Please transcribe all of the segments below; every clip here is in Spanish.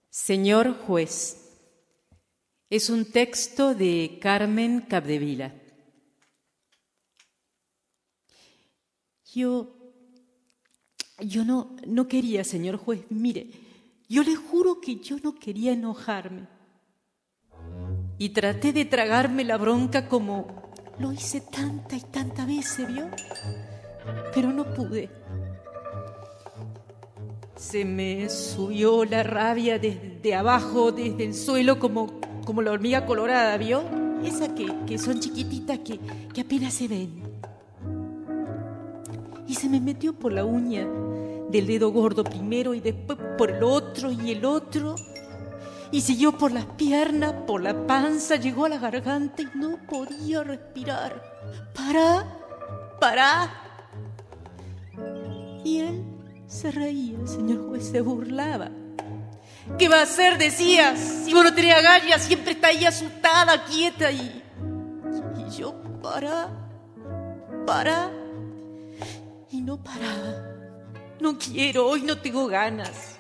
Señor juez, es un texto de Carmen Capdevila. Yo no quería, señor juez, mire, yo le juro que yo no quería enojarme. Y traté de tragarme la bronca como lo hice tanta y tanta veces, ¿vio? Pero no pude. Se me subió la rabia desde abajo, desde el suelo, como la hormiga colorada, ¿vio? Esa que son chiquititas, que apenas se ven. Y se me metió por la uña del dedo gordo primero y después por el otro y el otro. Y siguió por las piernas, por la panza, llegó a la garganta y no podía respirar. ¡Pará! Y él se reía, el señor juez, se burlaba. ¿Qué va a hacer, decías? Si vos no tenés agallas, siempre está ahí asustada, quieta y yo, pará. Y no paraba. No quiero, hoy no tengo ganas.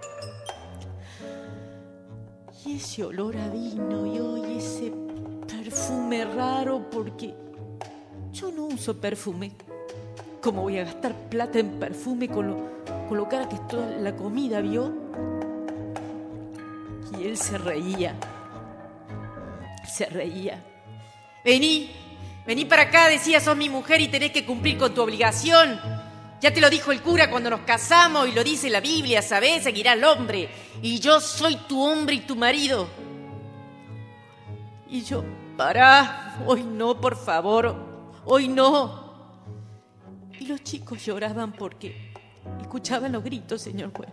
Y ese olor a vino y hoy ese perfume raro, porque yo no uso perfume. ¿Cómo voy a gastar plata en perfume con lo cara que es toda la comida, vio? Y él se reía. Vení para acá, decía, sos mi mujer y tenés que cumplir con tu obligación. Ya te lo dijo el cura cuando nos casamos y lo dice la Biblia, ¿sabés? Seguirá al hombre. Y yo soy tu hombre y tu marido. Y yo, pará, hoy no, por favor, hoy no. Y los chicos lloraban porque escuchaban los gritos, señor juez.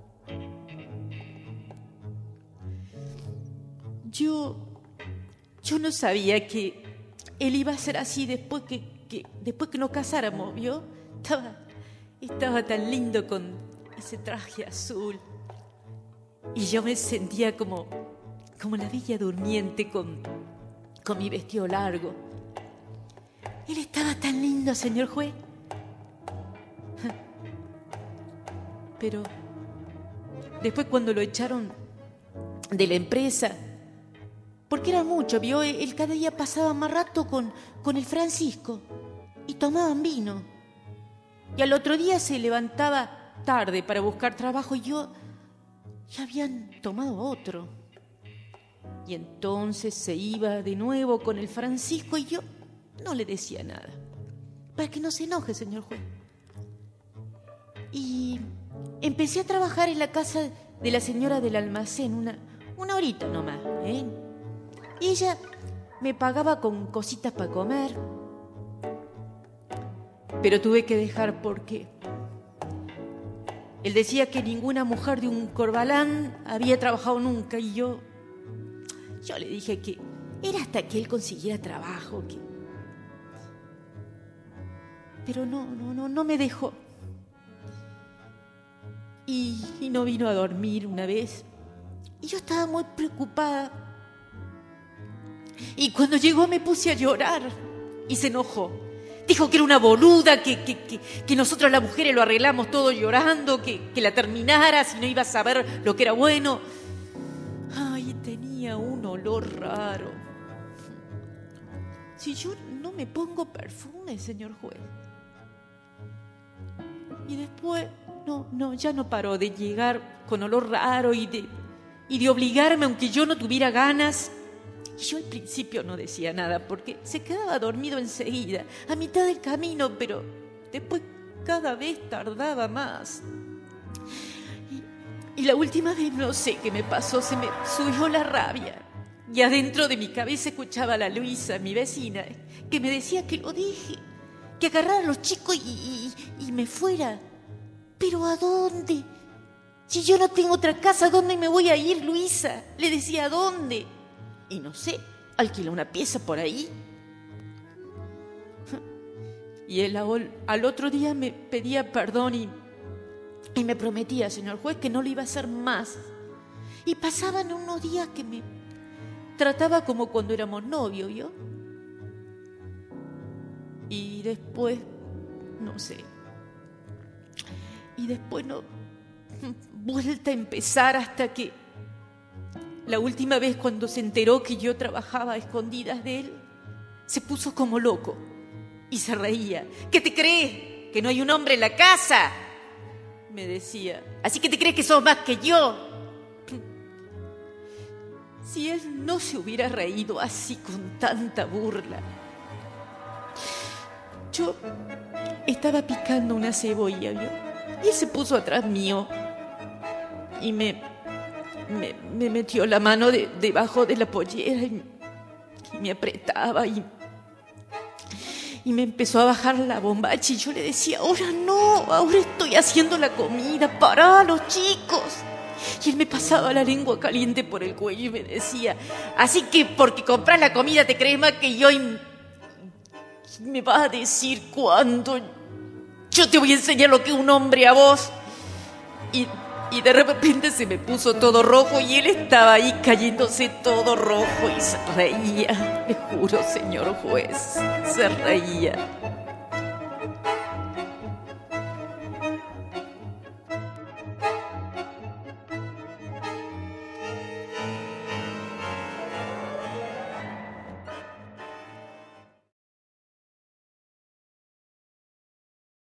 Yo no sabía que él iba a ser así después que nos casáramos, ¿vio? Estaba tan lindo con ese traje azul. Y yo me sentía como la Bella Durmiente con mi vestido largo. Él estaba tan lindo, señor juez. Pero después cuando lo echaron de la empresa, porque era mucho, ¿vio? Él cada día pasaba más rato con el Francisco y tomaban vino. Y al otro día se levantaba tarde para buscar trabajo y ya habían tomado otro. Y entonces se iba de nuevo con el Francisco y yo no le decía nada, para que no se enoje, señor juez. Y empecé a trabajar en la casa de la señora del almacén, una horita nomás, ¿eh? Y ella me pagaba con cositas para comer. Pero tuve que dejar porque él decía que ninguna mujer de un Corbalán había trabajado nunca. Y yo le dije que era hasta que él consiguiera trabajo. Pero no me dejó. Y no vino a dormir una vez. Y yo estaba muy preocupada. Y cuando llegó me puse a llorar. Y se enojó. Dijo que era una boluda, que nosotros las mujeres lo arreglamos todo llorando, que la terminara si no iba a saber lo que era bueno. Ay, tenía un olor raro. Si yo no me pongo perfume, señor juez. Y después, ya no paró de llegar con olor raro y de obligarme, aunque yo no tuviera ganas. Y yo al principio no decía nada porque se quedaba dormido enseguida, a mitad del camino, pero después cada vez tardaba más. Y la última vez no sé qué me pasó, se me subió la rabia. Y adentro de mi cabeza escuchaba a la Luisa, mi vecina, que me decía que lo deje, que agarrara a los chicos y me fuera. ¿Pero a dónde? Si yo no tengo otra casa, ¿a dónde me voy a ir, Luisa? Le decía, ¿a dónde? Y no sé, alquiló una pieza por ahí. Y él al otro día me pedía perdón y me prometía, señor juez, que no lo iba a hacer más. Y pasaban unos días que me trataba como cuando éramos novios, ¿vio? Y después, no sé. Y después vuelta a empezar hasta que La última vez cuando se enteró que yo trabajaba a escondidas de él, se puso como loco y se reía. ¿Qué te crees? ¿Que no hay un hombre en la casa? Me decía. ¿Así que te crees que sos más que yo? Si él no se hubiera reído así con tanta burla. Yo estaba picando una cebolla, ¿vio? Y él se puso atrás mío y me metió la mano debajo de la pollera y me apretaba y me empezó a bajar la bombacha y yo le decía, ahora no, ahora estoy haciendo la comida, pará, los chicos. Y él me pasaba la lengua caliente por el cuello y me decía, así que porque compras la comida te crees más que yo y me vas a decir cuándo. Yo te voy a enseñar lo que es un hombre a vos. Y de repente se me puso todo rojo y él estaba ahí cayéndose todo rojo y se reía. Le juro, señor juez, se reía.